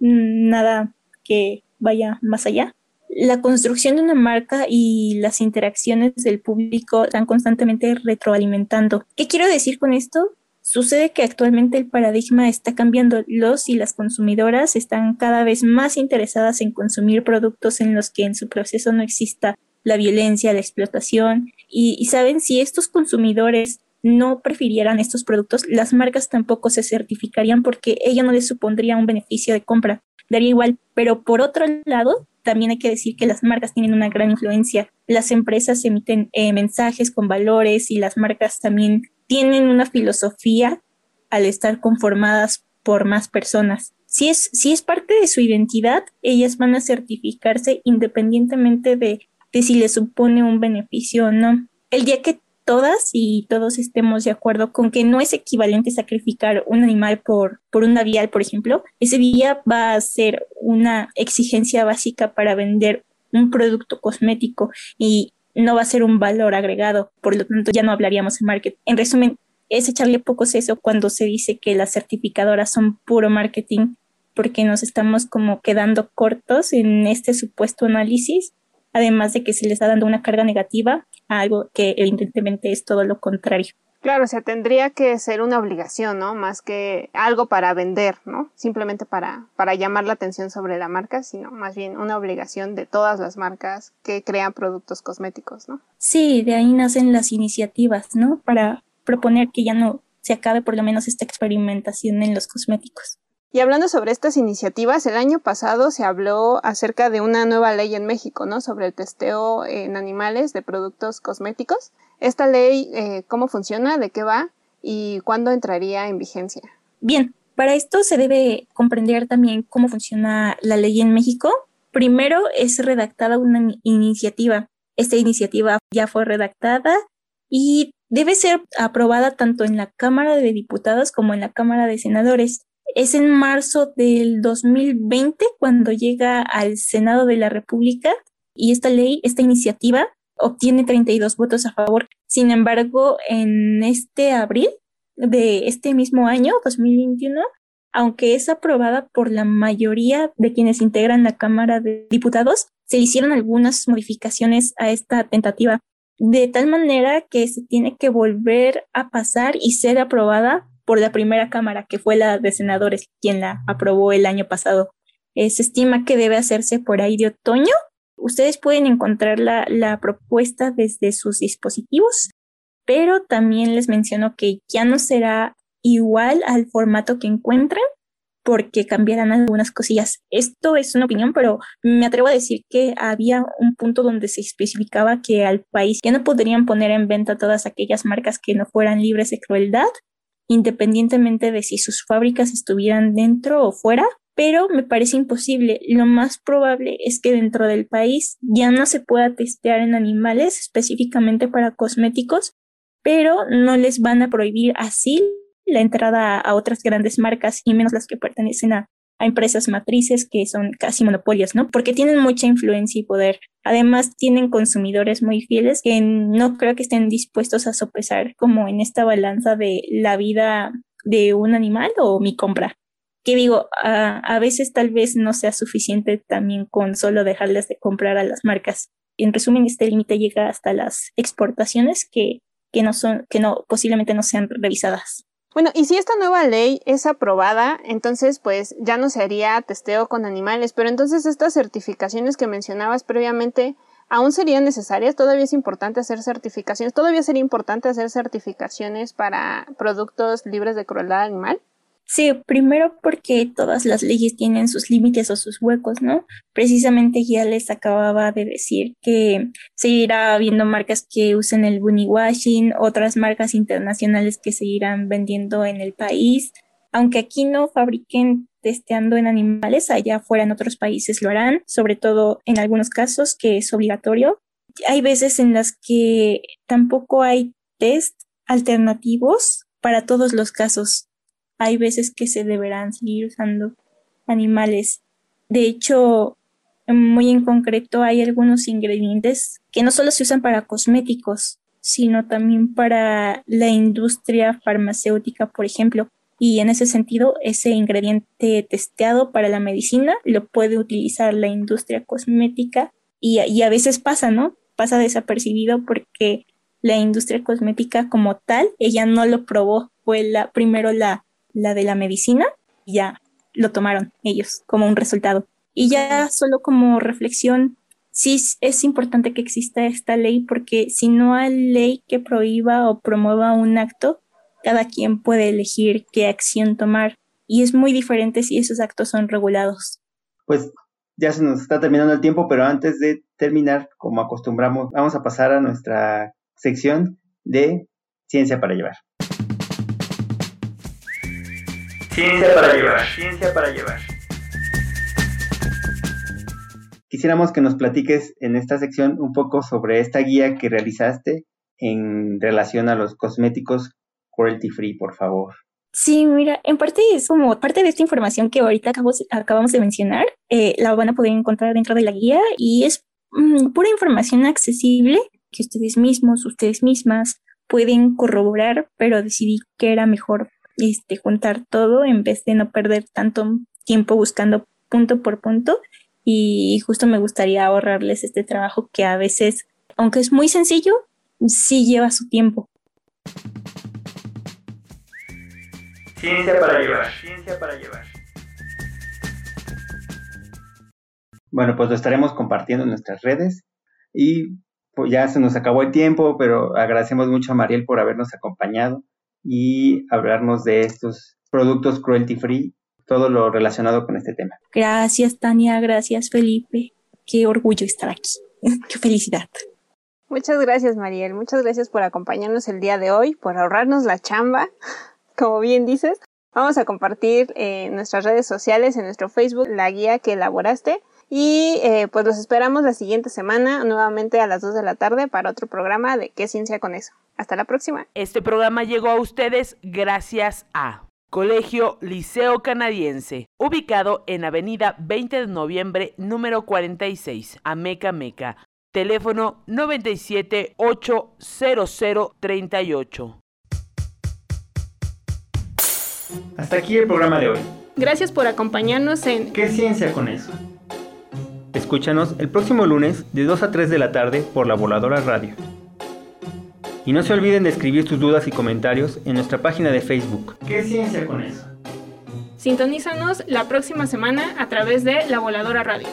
nada que vaya más allá. La construcción de una marca y las interacciones del público están constantemente retroalimentando. ¿Qué quiero decir con esto? Sucede que actualmente el paradigma está cambiando. Los y las consumidoras están cada vez más interesadas en consumir productos en los que en su proceso no exista la violencia, la explotación. Y saben, si estos consumidores no prefirieran estos productos, las marcas tampoco se certificarían porque ello no les supondría un beneficio de compra. Daría igual. Pero por otro lado, también hay que decir que las marcas tienen una gran influencia. Las empresas emiten mensajes con valores y las marcas también tienen una filosofía al estar conformadas por más personas. Si es parte de su identidad, ellas van a certificarse independientemente de si les supone un beneficio o no. El día que todas y todos estemos de acuerdo con que no es equivalente sacrificar un animal por un labial, por ejemplo, ese día va a ser una exigencia básica para vender un producto cosmético y no va a ser un valor agregado, por lo tanto ya no hablaríamos de marketing. En resumen, es echarle poco seso cuando se dice que las certificadoras son puro marketing porque nos estamos como quedando cortos en este supuesto análisis, además de que se les está dando una carga negativa a algo que evidentemente es todo lo contrario. Claro, o sea, tendría que ser una obligación, ¿no? Más que algo para vender, ¿no? Simplemente para llamar la atención sobre la marca, sino más bien una obligación de todas las marcas que crean productos cosméticos, ¿no? Sí, de ahí nacen las iniciativas, ¿no? Para proponer que ya no se acabe por lo menos esta experimentación en los cosméticos. Y hablando sobre estas iniciativas, el año pasado se habló acerca de una nueva ley en México, ¿no? Sobre el testeo en animales de productos cosméticos. Esta ley, ¿cómo funciona? ¿De qué va? ¿Y cuándo entraría en vigencia? Bien, para esto se debe comprender también cómo funciona la ley en México. Primero es redactada una iniciativa. Esta iniciativa ya fue redactada y debe ser aprobada tanto en la Cámara de Diputados como en la Cámara de Senadores. Es en marzo del 2020 cuando llega al Senado de la República y esta ley, esta iniciativa, obtiene 32 votos a favor. Sin embargo, en este abril de este mismo año, 2021, aunque es aprobada por la mayoría de quienes integran la Cámara de Diputados, se le hicieron algunas modificaciones a esta tentativa, de tal manera que se tiene que volver a pasar y ser aprobada por la primera cámara, que fue la de senadores, quien la aprobó el año pasado. Se estima que debe hacerse por ahí de otoño. Ustedes pueden encontrar la propuesta desde sus dispositivos, pero también les menciono que ya no será igual al formato que encuentran, porque cambiarán algunas cosillas. Esto es una opinión, pero me atrevo a decir que había un punto donde se especificaba que al país ya no podrían poner en venta todas aquellas marcas que no fueran libres de crueldad, independientemente de si sus fábricas estuvieran dentro o fuera, pero me parece imposible. Lo más probable es que dentro del país ya no se pueda testear en animales específicamente para cosméticos, pero no les van a prohibir así la entrada a otras grandes marcas y menos las que pertenecen a empresas matrices que son casi monopolios, ¿no? Porque tienen mucha influencia y poder. Además, tienen consumidores muy fieles que no creo que estén dispuestos a sopesar como en esta balanza de la vida de un animal o mi compra. Que digo, a veces tal vez no sea suficiente también con solo dejarles de comprar a las marcas. En resumen, este límite llega hasta las exportaciones que posiblemente no sean revisadas. Bueno, y si esta nueva ley es aprobada, entonces pues ya no se haría testeo con animales, pero entonces estas certificaciones que mencionabas previamente, ¿aún serían necesarias? ¿Todavía es importante hacer certificaciones? ¿Todavía sería importante hacer certificaciones para productos libres de crueldad animal? Sí, primero porque todas las leyes tienen sus límites o sus huecos, ¿no? Precisamente ya les acababa de decir que seguirá habiendo marcas que usen el bunny washing, otras marcas internacionales que seguirán vendiendo en el país. Aunque aquí no fabriquen testeando en animales, allá afuera en otros países lo harán, sobre todo en algunos casos que es obligatorio. Hay veces en las que tampoco hay test alternativos para todos los casos. Hay veces que se deberán seguir usando animales. De hecho, muy en concreto, hay algunos ingredientes que no solo se usan para cosméticos, sino también para la industria farmacéutica, por ejemplo. Y en ese sentido, ese ingrediente testeado para la medicina lo puede utilizar la industria cosmética y a veces pasa, ¿no? Pasa desapercibido porque la industria cosmética como tal, ella no lo probó. Fue primero la de la medicina, y ya lo tomaron ellos como un resultado. Y ya solo como reflexión, sí es importante que exista esta ley, porque si no hay ley que prohíba o promueva un acto, cada quien puede elegir qué acción tomar, y es muy diferente si esos actos son regulados. Pues ya se nos está terminando el tiempo, pero antes de terminar, como acostumbramos, vamos a pasar a nuestra sección de Ciencia para Llevar. Ciencia para llevar, ciencia para llevar. Quisiéramos que nos platiques en esta sección un poco sobre esta guía que realizaste en relación a los cosméticos cruelty free, por favor. Sí, mira, en parte es como parte de esta información que ahorita acabamos de mencionar, la van a poder encontrar dentro de la guía y es pura información accesible que ustedes mismos, ustedes mismas pueden corroborar, pero decidí que era mejor juntar todo en vez de no perder tanto tiempo buscando punto por punto y justo me gustaría ahorrarles este trabajo que a veces, aunque es muy sencillo, sí lleva su tiempo. Ciencia para llevar. Ciencia para llevar. Bueno, pues lo estaremos compartiendo en nuestras redes y pues ya se nos acabó el tiempo, pero agradecemos mucho a Mariel por habernos acompañado y hablarnos de estos productos cruelty free, todo lo relacionado con este tema. Gracias, Tania, gracias, Felipe. Qué orgullo estar aquí. Qué felicidad. Muchas gracias, Mariel. Muchas gracias por acompañarnos el día de hoy, por ahorrarnos la chamba, como bien dices. Vamos a compartir en nuestras redes sociales, en nuestro Facebook, la guía que elaboraste. Y pues los esperamos la siguiente semana, nuevamente a las 2 de la tarde, para otro programa de ¿Qué ciencia con eso? Hasta la próxima. Este programa llegó a ustedes gracias a Colegio Liceo Canadiense, ubicado en Avenida 20 de Noviembre, número 46, Ameca Meca. Teléfono 97-80038. Hasta aquí el programa de hoy. Gracias por acompañarnos en ¿Qué ciencia con eso? Escúchanos el próximo lunes de 2 a 3 de la tarde por La Voladora Radio. Y no se olviden de escribir sus dudas y comentarios en nuestra página de Facebook. ¿Qué ciencia con eso? Sintonízanos la próxima semana a través de La Voladora Radio.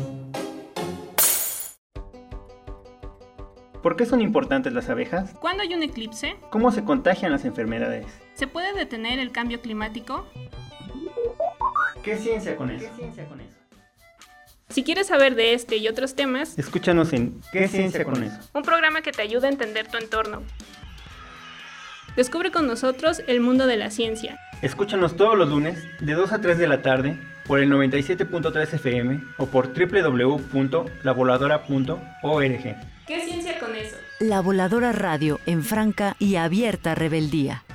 ¿Por qué son importantes las abejas? ¿Cuándo hay un eclipse? ¿Cómo se contagian las enfermedades? ¿Se puede detener el cambio climático? ¿Qué ciencia con eso? Si quieres saber de este y otros temas, escúchanos en ¿Qué ciencia con eso? Un programa que te ayuda a entender tu entorno. Descubre con nosotros el mundo de la ciencia. Escúchanos todos los lunes de 2 a 3 de la tarde por el 97.3 FM o por www.lavoladora.org. ¿Qué ciencia con eso? La Voladora Radio en franca y abierta rebeldía.